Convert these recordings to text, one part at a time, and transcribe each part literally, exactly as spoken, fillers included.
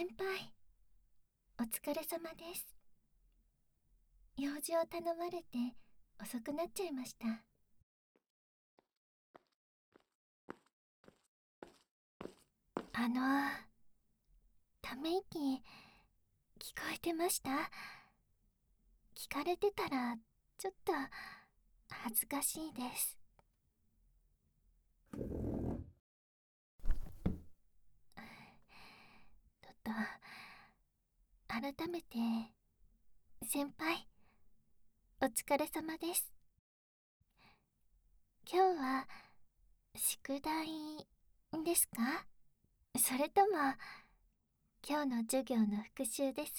先輩、お疲れ様です。用事を頼まれて遅くなっちゃいました。あの、ため息、聞こえてました？聞かれてたら、ちょっと、恥ずかしいです。ちょっと、改めて、先輩、お疲れ様です。今日は、宿題ですか？それとも、今日の授業の復習です？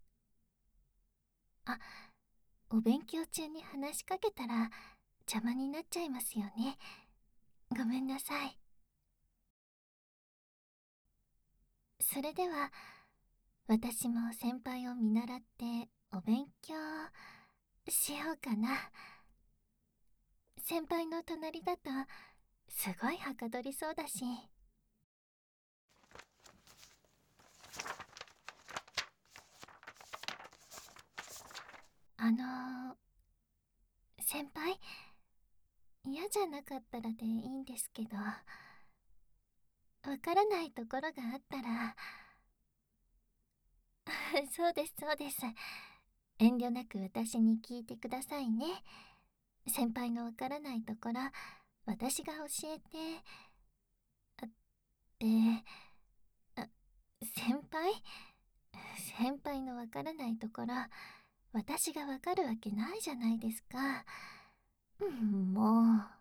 あ、お勉強中に話しかけたら邪魔になっちゃいますよね。ごめんなさい。それでは、私も先輩を見習ってお勉強しようかな。先輩の隣だとすごいはかどりそうだし。あのー、先輩、嫌じゃなかったらでいいんですけど、わからないところがあったらそうですそうです。遠慮なく私に聞いてくださいね。先輩のわからないところ、私が教えて。あってあ先輩先輩のわからないところ、私がわかるわけないじゃないですか。うん、もう。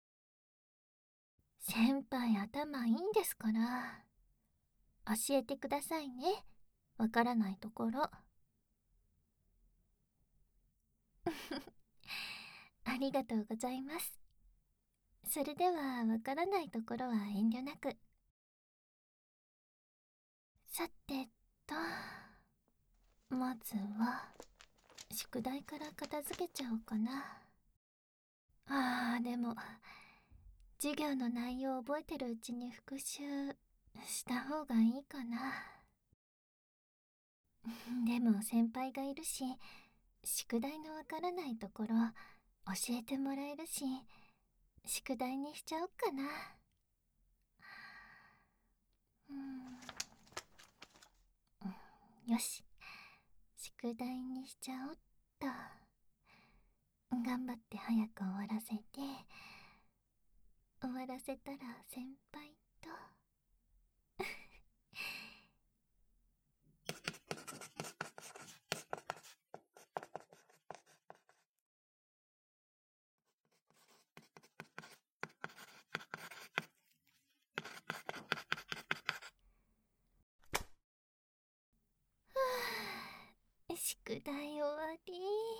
先輩頭いいんですから。教えてくださいね。わからないところ。ありがとうございます。それでは、わからないところは遠慮なく。さてと、まずは、宿題から片付けちゃおうかな。あー、でも、授業の内容を覚えてるうちに復習した方がいいかな。でも先輩がいるし、宿題のわからないところ教えてもらえるし、宿題にしちゃおっかな。うーん、よし、宿題にしちゃおっと。頑張って早く終わらせて、終わらせたら先輩と宿題終わり。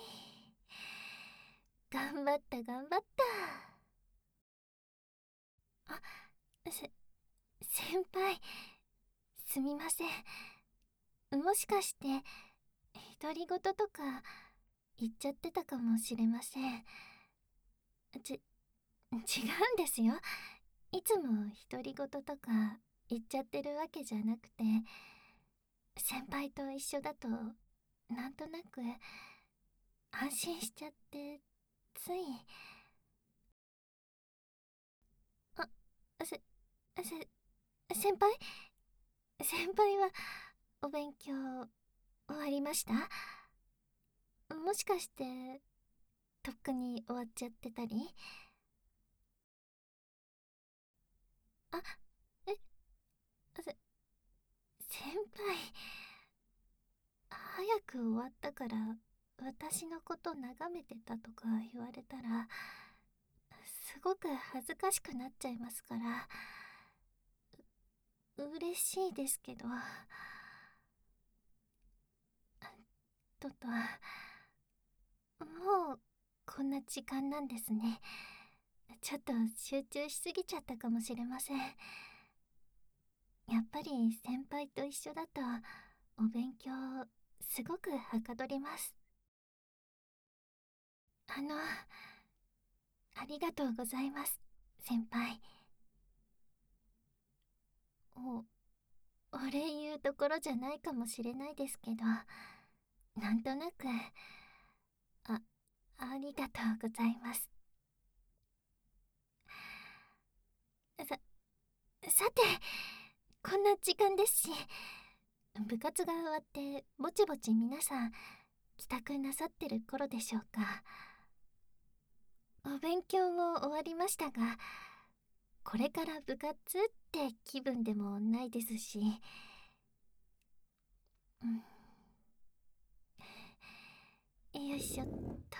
頑張った頑張った。あ、せ、先輩、すみません。もしかして、独り言とか言っちゃってたかもしれません。ち、違うんですよ。いつも独り言とか言っちゃってるわけじゃなくて、先輩と一緒だと、なんとなく、安心しちゃって、つい。あ、せ、せ、先輩先輩は、お勉強、終わりました？もしかして、とっくに終わっちゃってたり？あ、え、せ、先輩、早く終わったから、私のこと眺めてたとか言われたら、すごく恥ずかしくなっちゃいますから、う、嬉しいですけど、とと、もう、こんな時間なんですね。ちょっと集中しすぎちゃったかもしれません。やっぱり先輩と一緒だと、お勉強、すごくはかどります。あの、ありがとうございます、先輩。お、お礼言いうところじゃないかもしれないですけど、なんとなく、あ、ありがとうございます。さ、さて、こんな時間ですし、部活が終わってぼちぼち皆さん帰宅なさってる頃でしょうか。お勉強も終わりましたが、これから部活って気分でもないですし、うん、よいしょっと。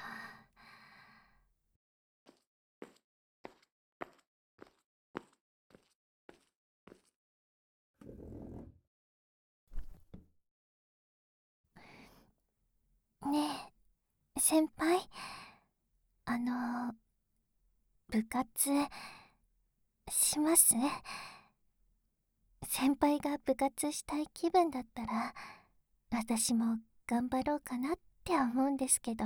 ねえ、先輩、あの、部活します？先輩が部活したい気分だったら、私も頑張ろうかなって思うんですけど、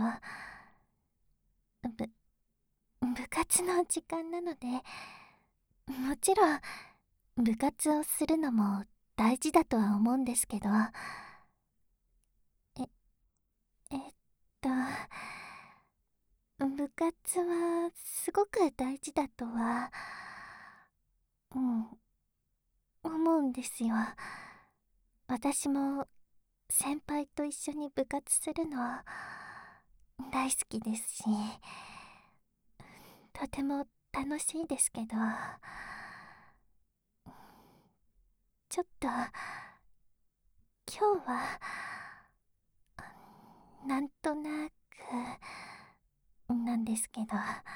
ぶ、部活の時間なので、もちろん部活をするのも大事だとは思うんですけど、え、えっと、部活はすごく大事だとは、うん、思うんですよ。私も先輩と一緒に部活するの大好きですし、とても楽しいですけど、ちょっと今日はなんとなくなんですけど、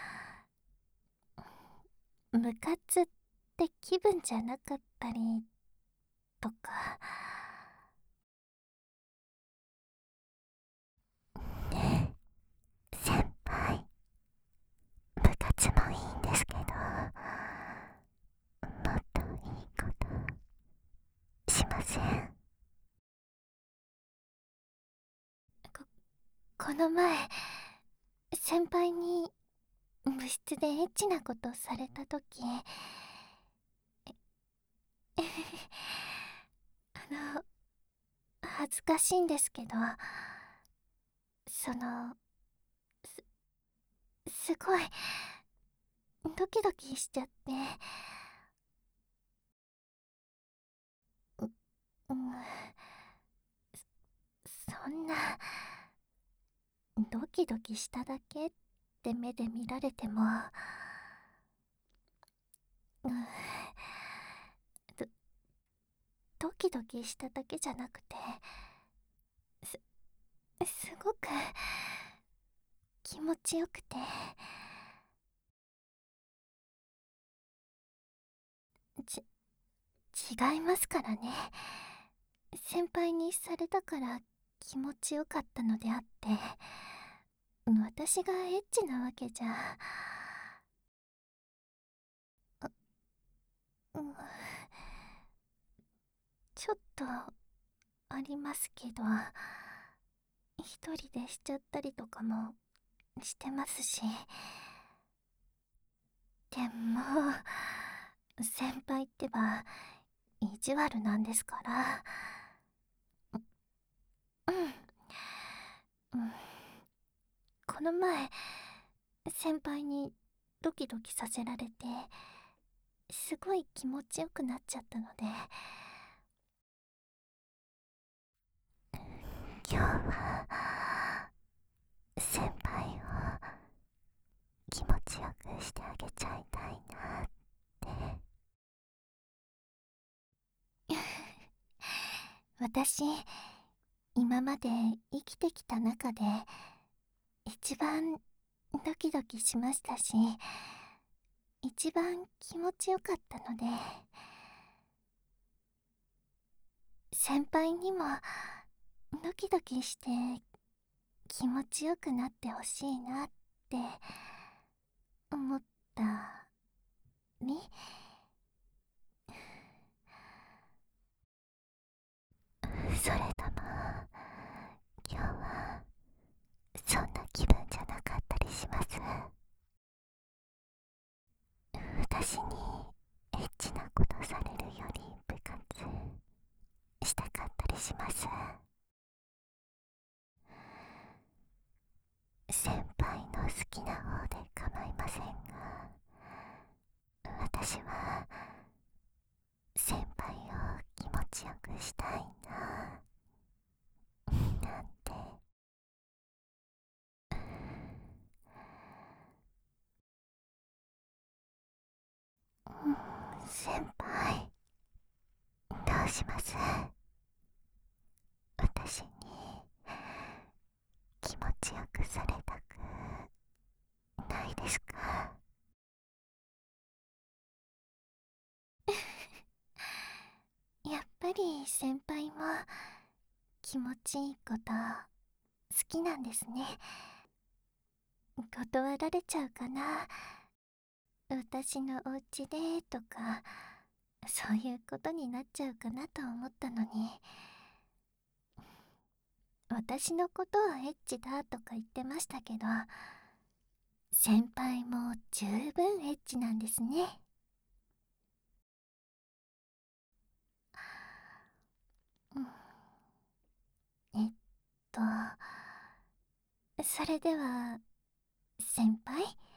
部活って気分じゃなかったりとか。先輩、部活もいいんですけど、もっといいことしません？こ、この前、先輩に部室でエッチなことされたとき、あの、恥ずかしいんですけど、その、す、すごい、ドキドキしちゃって、う、うん、そ、そんな、ドキドキしただけって目で見られても、うん、ド、ドキドキしただけじゃなくて、す、すごく気持ちよくて、ち、違いますからね。先輩にされたから気持ちよかったのであって、私がエッチなわけじゃ、あ、うん、ちょっとありますけど、一人でしちゃったりとかもしてますし。でも先輩ってば意地悪なんですから。うん、うん、この前先輩にドキドキさせられて、すごい気持ちよくなっちゃったので、今日は先輩を気持ちよくしてあげちゃいたいなって。私、今まで生きてきた中で一番ドキドキしましたし、一番気持ちよかったので、先輩にもドキドキして気持ちよくなってほしいなって思ったり。それとも今日はそんな気分じゃなかったりします？私にエッチなことされるより部活したします。先輩の好きな方で構いませんが、私は先輩を気持ちよくしたいななんて。うん、先輩、どうします？私に気持ちよくされたくないですか？やっぱり先輩も気持ちいいこと好きなんですね。断られちゃうかな、私のお家でとか、そういうことになっちゃうかなと思ったのに、私のことはエッチだとか言ってましたけど、先輩も十分エッチなんですね。うん、えっとそれでは先輩、